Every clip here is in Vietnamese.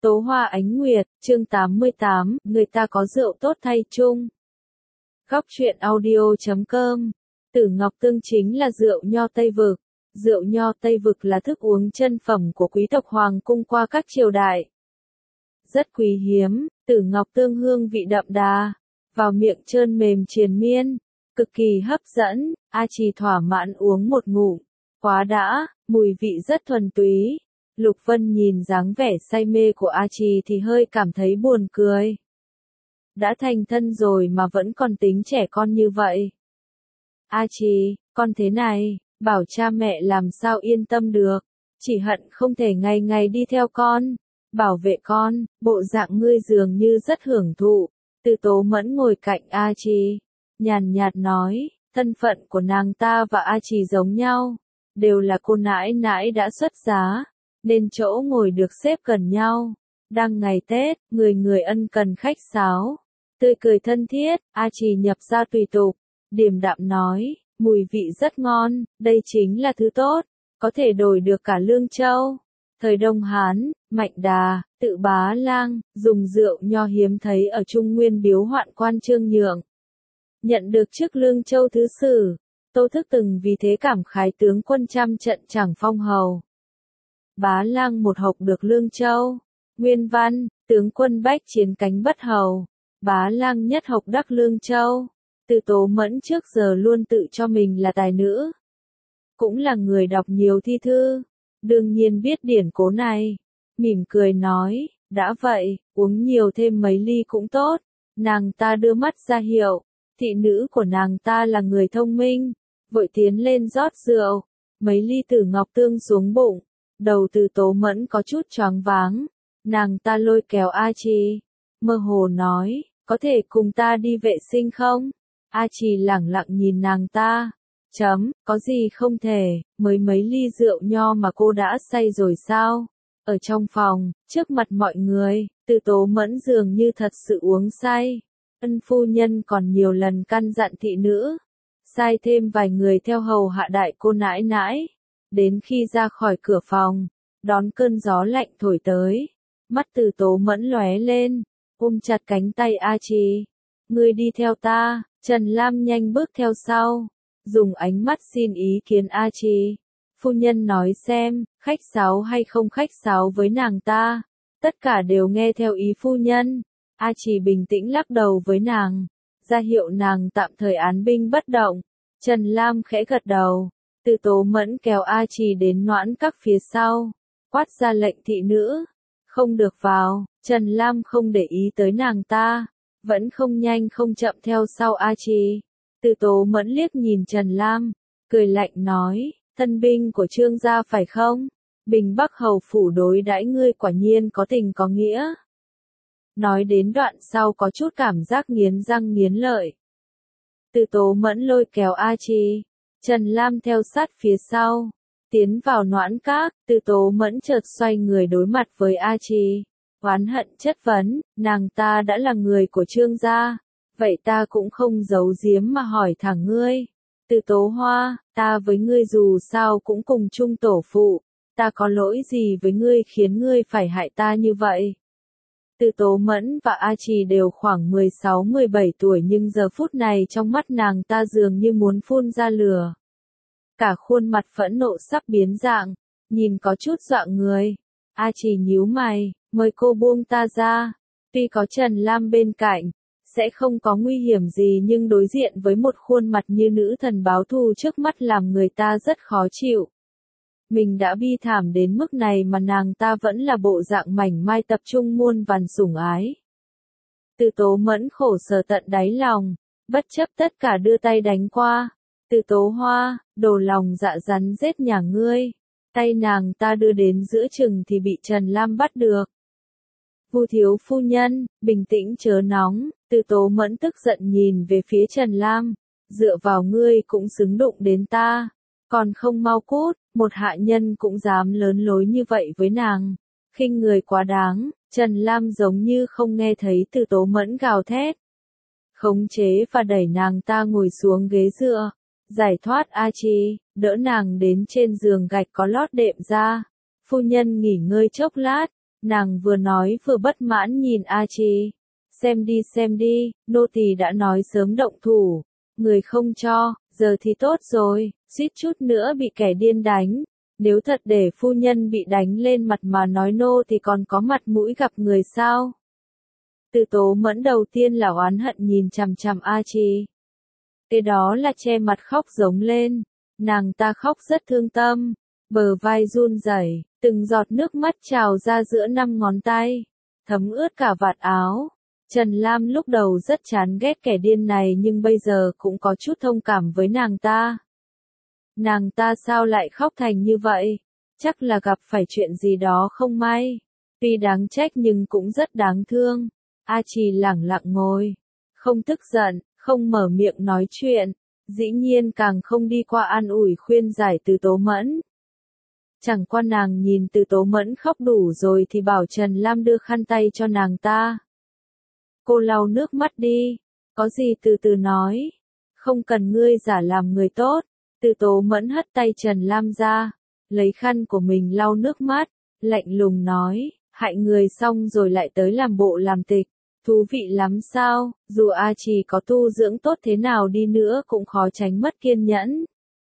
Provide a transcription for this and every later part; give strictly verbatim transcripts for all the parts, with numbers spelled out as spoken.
Tố Hoa Ánh Nguyệt, chương tám mươi tám, người ta có rượu tốt thay chung. Góc truyện audio chấm com. Tử Ngọc Tương chính là rượu nho Tây Vực. Rượu nho Tây Vực là thức uống chân phẩm của quý tộc hoàng cung qua các triều đại. Rất quý hiếm, Tử Ngọc Tương hương vị đậm đà, vào miệng trơn mềm triền miên, cực kỳ hấp dẫn, A Trì thỏa mãn uống một ngụm, quá đã, mùi vị rất thuần túy. Lục Vân nhìn dáng vẻ say mê của A Trì thì hơi cảm thấy buồn cười. Đã thành thân rồi mà vẫn còn tính trẻ con như vậy. A Trì, con thế này, bảo cha mẹ làm sao yên tâm được, chỉ hận không thể ngày ngày đi theo con, bảo vệ con, bộ dạng ngươi dường như rất hưởng thụ. Từ Tố Mẫn ngồi cạnh A Trì, nhàn nhạt nói, thân phận của nàng ta và A Trì giống nhau, đều là cô nãi nãi đã xuất giá, nên chỗ ngồi được xếp gần nhau. Đang ngày Tết, người người ân cần khách sáo, tươi cười thân thiết, A Trì nhập ra tùy tục, điềm đạm nói, mùi vị rất ngon, đây chính là thứ tốt, có thể đổi được cả Lương Châu. Thời Đông Hán, Mạnh Đà, Tự Bá Lang, dùng rượu nho hiếm thấy ở Trung Nguyên biếu hoạn quan Trương Nhượng. Nhận được chức Lương Châu thứ sử, Tô Thức từng vì thế cảm khái tướng quân trăm trận chẳng phong hầu. Bá Lang một hộc được Lương Châu. Nguyên văn, tướng quân bách chiến cánh bất hầu. Bá Lang nhất hộc đắc Lương Châu. Từ Tố Mẫn trước giờ luôn tự cho mình là tài nữ, cũng là người đọc nhiều thi thư, đương nhiên biết điển cố này. Mỉm cười nói, đã vậy, uống nhiều thêm mấy ly cũng tốt. Nàng ta đưa mắt ra hiệu, thị nữ của nàng ta là người thông minh, vội tiến lên rót rượu, mấy ly Tử Ngọc Tương xuống bụng. Đầu Từ Tố Mẫn có chút choáng váng, nàng ta lôi kéo A Trì, mơ hồ nói, có thể cùng ta đi vệ sinh không? A Trì lẳng lặng nhìn nàng ta, chấm, có gì không thể, mới mấy ly rượu nho mà cô đã say rồi sao? Ở trong phòng, trước mặt mọi người, Từ Tố Mẫn dường như thật sự uống say. Ân phu nhân còn nhiều lần căn dặn thị nữ, sai thêm vài người theo hầu hạ đại cô nãi nãi. Đến khi ra khỏi cửa phòng, đón cơn gió lạnh thổi tới, mắt Từ Tố Mẫn lóe lên, ôm chặt cánh tay A Trì. Ngươi đi theo ta. Trần Lam nhanh bước theo sau, dùng ánh mắt xin ý kiến A Trì. Phu nhân nói xem, khách sáo hay không khách sáo với nàng ta, tất cả đều nghe theo ý phu nhân. A Trì bình tĩnh lắc đầu với nàng, ra hiệu nàng tạm thời án binh bất động. Trần Lam khẽ gật đầu. Từ Tố Mẫn kéo A Trì đến noãn các phía sau, quát ra lệnh thị nữ, không được vào. Trần Lam không để ý tới nàng ta, vẫn không nhanh không chậm theo sau A Trì. Từ Tố Mẫn liếc nhìn Trần Lam, cười lạnh nói, thân binh của Trương gia phải không? Bình Bắc hầu phủ đối đãi ngươi quả nhiên có tình có nghĩa. Nói đến đoạn sau có chút cảm giác nghiến răng nghiến lợi. Từ Tố Mẫn lôi kéo A Trì, Trần Lam theo sát phía sau, tiến vào noãn các. Từ Tố Mẫn chợt xoay người đối mặt với A Trì, oán hận chất vấn, nàng ta đã là người của Trương gia, vậy ta cũng không giấu giếm mà hỏi thẳng ngươi. Từ Tố Hoa, ta với ngươi dù sao cũng cùng chung tổ phụ, ta có lỗi gì với ngươi khiến ngươi phải hại ta như vậy? Từ Tố Mẫn và A Trì đều khoảng mười sáu mười bảy tuổi nhưng giờ phút này trong mắt nàng ta dường như muốn phun ra lửa. Cả khuôn mặt phẫn nộ sắp biến dạng, nhìn có chút dọa người. A Trì nhíu mày, mời cô buông ta ra. Tuy có Trần Lam bên cạnh, sẽ không có nguy hiểm gì nhưng đối diện với một khuôn mặt như nữ thần báo thù trước mắt làm người ta rất khó chịu. Mình đã bi thảm đến mức này mà nàng ta vẫn là bộ dạng mảnh mai tập trung muôn vàn sủng ái. Từ Tố Mẫn khổ sở tận đáy lòng, bất chấp tất cả đưa tay đánh qua. Từ Tố Hoa, đồ lòng dạ rắn rết nhà ngươi. Tay nàng ta đưa đến giữa chừng thì bị Trần Lam bắt được. Vu thiếu phu nhân, bình tĩnh chớ nóng. Từ Tố Mẫn tức giận nhìn về phía Trần Lam, dựa vào ngươi cũng xứng đụng đến ta, còn không mau cút. Một hạ nhân cũng dám lớn lối như vậy với nàng, khinh người quá đáng. Trần Lam giống như không nghe thấy Từ Tố Mẫn gào thét, khống chế và đẩy nàng ta ngồi xuống ghế dựa, giải thoát A Trì, đỡ nàng đến trên giường gạch có lót đệm ra. Phu nhân nghỉ ngơi chốc lát, Nàng vừa nói vừa bất mãn nhìn A Trì. Xem đi xem đi, nô tỳ đã nói sớm động thủ. Người không cho, giờ thì tốt rồi, suýt chút nữa bị kẻ điên đánh. Nếu thật để phu nhân bị đánh lên mặt mà nói nô thì còn có mặt mũi gặp người sao? Từ Tố Mẫn đầu tiên là oán hận nhìn chằm chằm A Trì. Kế đó là che mặt khóc giống lên. Nàng ta khóc rất thương tâm, bờ vai run rẩy, từng giọt nước mắt trào ra giữa năm ngón tay, thấm ướt cả vạt áo. Trần Lam lúc đầu rất chán ghét kẻ điên này nhưng bây giờ cũng có chút thông cảm với nàng ta. Nàng ta sao lại khóc thành như vậy? Chắc là gặp phải chuyện gì đó không may. Tuy đáng trách nhưng cũng rất đáng thương. A Trì lẳng lặng ngồi, không tức giận, không mở miệng nói chuyện, dĩ nhiên càng không đi qua an ủi khuyên giải Từ Tố Mẫn. Chẳng qua nàng nhìn Từ Tố Mẫn khóc đủ rồi thì bảo Trần Lam đưa khăn tay cho nàng ta. Cô lau nước mắt đi, có gì từ từ nói, không cần ngươi giả làm người tốt. Từ Tố Mẫn hất tay Trần Lam ra, lấy khăn của mình lau nước mắt, lạnh lùng nói, hại người xong rồi lại tới làm bộ làm tịch, thú vị lắm sao? Dù A Trì có tu dưỡng tốt thế nào đi nữa cũng khó tránh mất kiên nhẫn.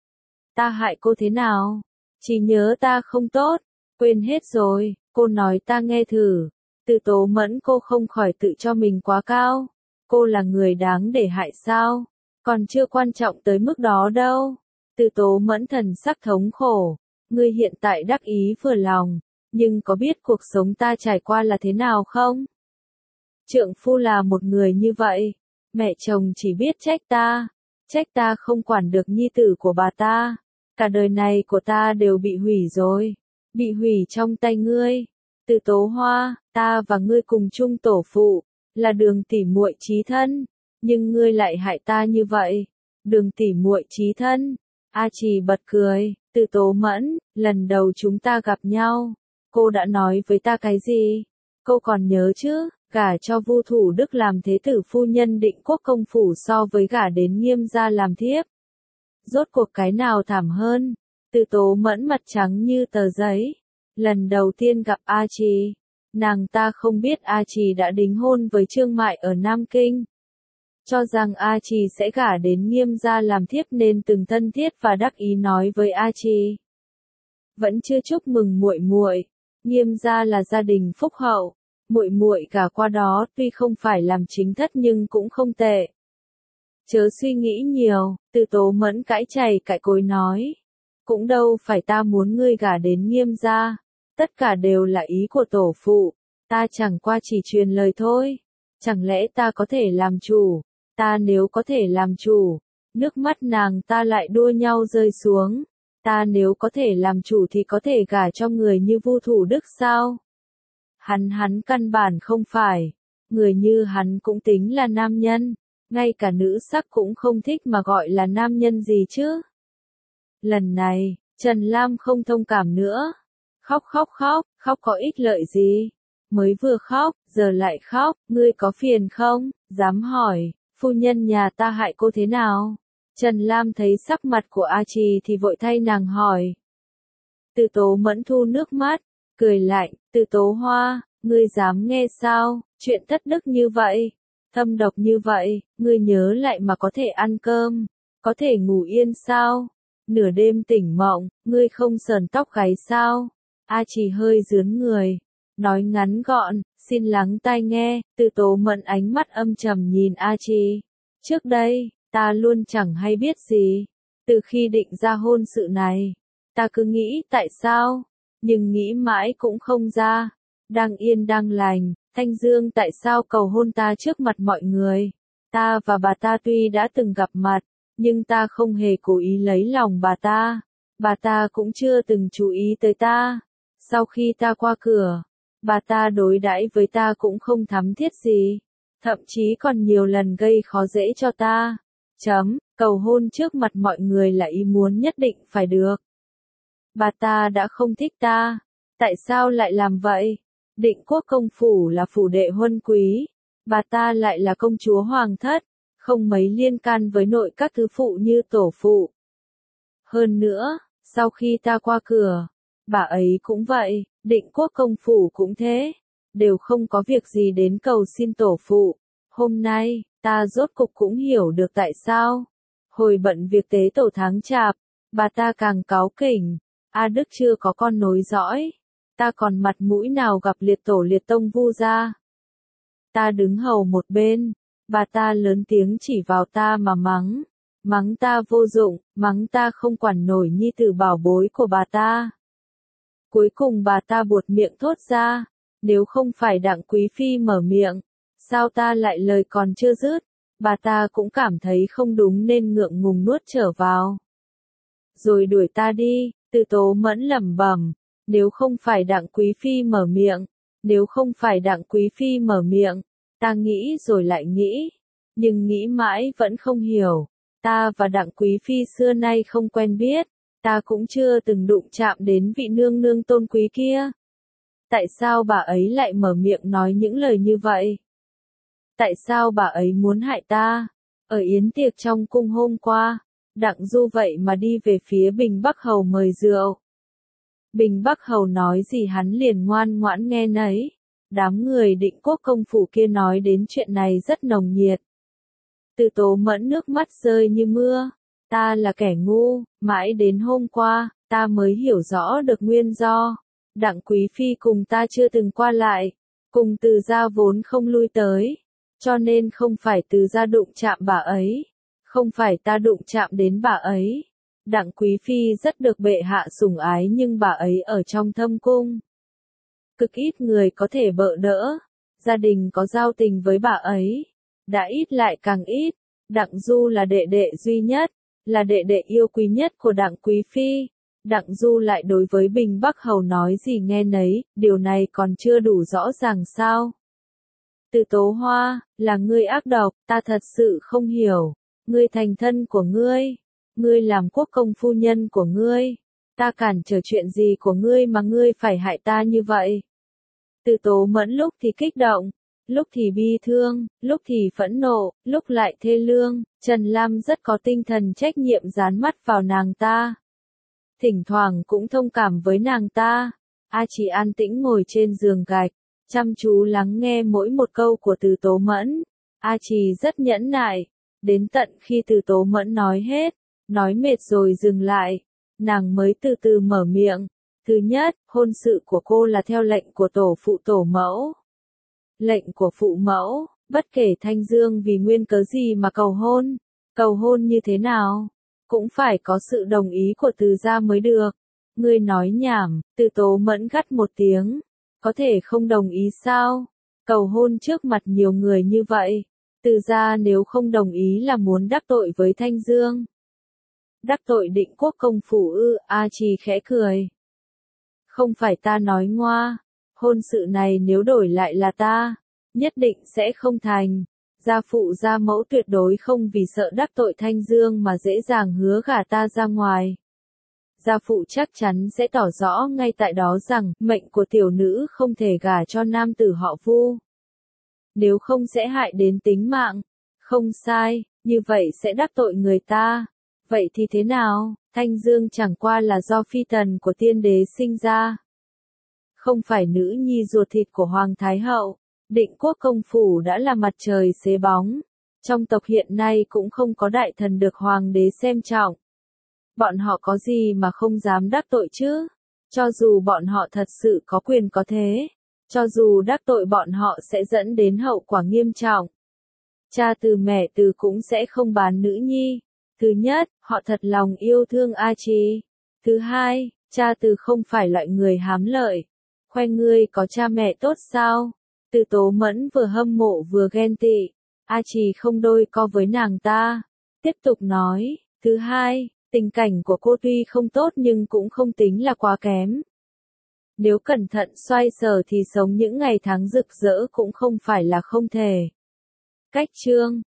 Ta hại cô thế nào? Chỉ nhớ ta không tốt, quên hết rồi, cô nói ta nghe thử. Từ Tố Mẫn, cô không khỏi tự cho mình quá cao. Cô là người đáng để hại sao? Còn chưa quan trọng tới mức đó đâu. Từ Tố Mẫn thần sắc thống khổ. Ngươi hiện tại đắc ý vừa lòng, nhưng có biết cuộc sống ta trải qua là thế nào không? Trượng phu là một người như vậy. Mẹ chồng chỉ biết trách ta. Trách ta không quản được nhi tử của bà ta. Cả đời này của ta đều bị hủy rồi. Bị hủy trong tay ngươi. Từ Tố Hoa, ta và ngươi cùng chung tổ phụ, là Đường tỷ muội chí thân, nhưng ngươi lại hại ta như vậy. Đường tỷ muội chí thân. A Trì bật cười, Từ Tố Mẫn, lần đầu chúng ta gặp nhau, cô đã nói với ta cái gì? Cô còn nhớ chứ, gả cho Vu Thủ Đức làm thế tử phu nhân Định Quốc công phủ so với gả đến Nghiêm gia làm thiếp. Rốt cuộc cái nào thảm hơn? Từ Tố Mẫn mặt trắng như tờ giấy. Lần đầu tiên gặp A Trì, nàng ta không biết A Trì đã đính hôn với Trương Mại ở Nam Kinh. Cho rằng A Trì sẽ gả đến Nghiêm gia làm thiếp nên từng thân thiết và đắc ý nói với A Trì. Vẫn chưa chúc mừng muội muội, Nghiêm gia là gia đình phúc hậu, muội muội gả qua đó tuy không phải làm chính thất nhưng cũng không tệ. Chớ suy nghĩ nhiều, Từ Tố Mẫn cãi chày cãi cối nói. Cũng đâu phải ta muốn ngươi gả đến Nghiêm gia. Tất cả đều là ý của tổ phụ, ta chẳng qua chỉ truyền lời thôi. Chẳng lẽ ta có thể làm chủ? Ta nếu có thể làm chủ, nước mắt nàng ta lại đua nhau rơi xuống. Ta nếu có thể làm chủ thì có thể gả cho người như Vu Thủ Đức sao? Hắn hắn căn bản không phải. Người như hắn cũng tính là nam nhân. Ngay cả nữ sắc cũng không thích mà gọi là nam nhân gì chứ? Lần này, Trần Lam không thông cảm nữa. Khóc khóc khóc, khóc có ích lợi gì? Mới vừa khóc, giờ lại khóc, ngươi có phiền không? Dám hỏi, phu nhân nhà ta hại cô thế nào? Trần Lam thấy sắc mặt của A Trì thì vội thay nàng hỏi. Từ Tố Mẫn thu nước mắt, cười lạnh, Từ Tố Hoa, ngươi dám nghe sao? Chuyện thất đức như vậy, thâm độc như vậy, ngươi nhớ lại mà có thể ăn cơm, có thể ngủ yên sao? Nửa đêm tỉnh mộng, ngươi không sờn tóc gáy sao? A Trì hơi rướn người, nói ngắn gọn, xin lắng tai nghe. Từ Tố Mẫn ánh mắt âm trầm nhìn A Trì. Trước đây, ta luôn chẳng hay biết gì. Từ khi định ra hôn sự này, ta cứ nghĩ tại sao, nhưng nghĩ mãi cũng không ra. Đang yên đang lành, Thanh Dương tại sao cầu hôn ta trước mặt mọi người? Ta và bà ta tuy đã từng gặp mặt, nhưng ta không hề cố ý lấy lòng bà ta. Bà ta cũng chưa từng chú ý tới ta. Sau khi ta qua cửa, bà ta đối đãi với ta cũng không thắm thiết gì. Thậm chí còn nhiều lần gây khó dễ cho ta. Chấm, cầu hôn trước mặt mọi người là ý muốn nhất định phải được. Bà ta đã không thích ta. Tại sao lại làm vậy? Định Quốc công phủ là phủ đệ huân quý. Bà ta lại là công chúa hoàng thất. Không mấy liên can với nội các thứ phụ như tổ phụ. Hơn nữa, sau khi ta qua cửa, bà ấy cũng vậy, Định Quốc công phủ cũng thế, đều không có việc gì đến cầu xin tổ phụ. Hôm nay, ta rốt cục cũng hiểu được tại sao. Hồi bận việc tế tổ tháng chạp, bà ta càng cáu kỉnh. A Đức chưa có con nối dõi, ta còn mặt mũi nào gặp liệt tổ liệt tông Vu gia. Ta đứng hầu một bên, bà ta lớn tiếng chỉ vào ta mà mắng. Mắng ta vô dụng, mắng ta không quản nổi nhi tử bảo bối của bà ta. Cuối cùng bà ta buột miệng thốt ra, nếu không phải Đặng Quý Phi mở miệng, sao ta lại lời còn chưa dứt, bà ta cũng cảm thấy không đúng nên ngượng ngùng nuốt trở vào. Rồi đuổi ta đi, Từ Tố Mẫn lẩm bẩm, nếu không phải Đặng Quý Phi mở miệng, nếu không phải Đặng Quý Phi mở miệng, ta nghĩ rồi lại nghĩ, nhưng nghĩ mãi vẫn không hiểu, ta và Đặng Quý Phi xưa nay không quen biết, ta cũng chưa từng đụng chạm đến vị nương nương tôn quý kia. Tại sao bà ấy lại mở miệng nói những lời như vậy? Tại sao bà ấy muốn hại ta? Ở yến tiệc trong cung hôm qua, Đặng Du vậy mà đi về phía Bình Bắc Hầu mời rượu. Bình Bắc Hầu nói gì hắn liền ngoan ngoãn nghe nấy. Đám người Định Quốc công phủ kia nói đến chuyện này rất nồng nhiệt. Từ Tố Mẫn nước mắt rơi như mưa. Ta là kẻ ngu, mãi đến hôm qua, ta mới hiểu rõ được nguyên do. Đặng Quý Phi cùng ta chưa từng qua lại, cùng Từ gia vốn không lui tới, cho nên không phải Từ gia đụng chạm bà ấy, không phải ta đụng chạm đến bà ấy. Đặng Quý Phi rất được bệ hạ sủng ái nhưng bà ấy ở trong thâm cung. Cực ít người có thể bợ đỡ, gia đình có giao tình với bà ấy, đã ít lại càng ít. Đặng Du là đệ đệ duy nhất, là đệ đệ yêu quý nhất của Đặng Quý Phi. Đặng Du lại đối với Bình Bắc Hầu nói gì nghe nấy, điều này còn chưa đủ rõ ràng sao? Từ Tố Hoa, là ngươi ác độc, ta thật sự không hiểu. Ngươi thành thân của ngươi, ngươi làm quốc công phu nhân của ngươi, ta cản trở chuyện gì của ngươi mà ngươi phải hại ta như vậy? Từ Tố Mẫn lúc thì kích động, lúc thì bi thương, lúc thì phẫn nộ, lúc lại thê lương. Trần Lam rất có tinh thần trách nhiệm dán mắt vào nàng ta. Thỉnh thoảng cũng thông cảm với nàng ta. A Chỉ an tĩnh ngồi trên giường gạch, chăm chú lắng nghe mỗi một câu của Từ Tố Mẫn. A Chỉ rất nhẫn nại, đến tận khi Từ Tố Mẫn nói hết, nói mệt rồi dừng lại, nàng mới từ từ mở miệng. Thứ nhất, hôn sự của cô là theo lệnh của tổ phụ tổ mẫu. Lệnh của phụ mẫu, bất kể Thanh Dương vì nguyên cớ gì mà cầu hôn, cầu hôn như thế nào, cũng phải có sự đồng ý của Từ gia mới được. Ngươi nói nhảm, Từ Tố Mẫn gắt một tiếng, có thể không đồng ý sao? Cầu hôn trước mặt nhiều người như vậy, Từ gia nếu không đồng ý là muốn đắc tội với Thanh Dương. Đắc tội Định Quốc công phủ ư? A Trì khẽ cười. Không phải ta nói ngoa, hôn sự này nếu đổi lại là ta, nhất định sẽ không thành. Gia phụ gia mẫu tuyệt đối không vì sợ đắc tội Thanh Dương mà dễ dàng hứa gả ta ra ngoài. Gia phụ chắc chắn sẽ tỏ rõ ngay tại đó rằng mệnh của tiểu nữ không thể gả cho nam tử họ Vu. Nếu không sẽ hại đến tính mạng. Không sai, như vậy sẽ đắc tội người ta. Vậy thì thế nào? Thanh Dương chẳng qua là do phi tần của tiên đế sinh ra, không phải nữ nhi ruột thịt của Hoàng Thái Hậu. Định Quốc công phủ đã là mặt trời xế bóng. Trong tộc hiện nay cũng không có đại thần được Hoàng đế xem trọng. Bọn họ có gì mà không dám đắc tội chứ? Cho dù bọn họ thật sự có quyền có thế, cho dù đắc tội bọn họ sẽ dẫn đến hậu quả nghiêm trọng. Cha Từ mẹ Từ cũng sẽ không bán nữ nhi. Thứ nhất, họ thật lòng yêu thương A Trì. Thứ hai, cha Từ không phải loại người hám lợi. Khoe ngươi có cha mẹ tốt sao? Từ Tố Mẫn vừa hâm mộ vừa ghen tị. A Trì không đôi co với nàng ta. Tiếp tục nói, thứ hai, tình cảnh của cô tuy không tốt nhưng cũng không tính là quá kém. Nếu cẩn thận xoay sở thì sống những ngày tháng rực rỡ cũng không phải là không thể. Cách chương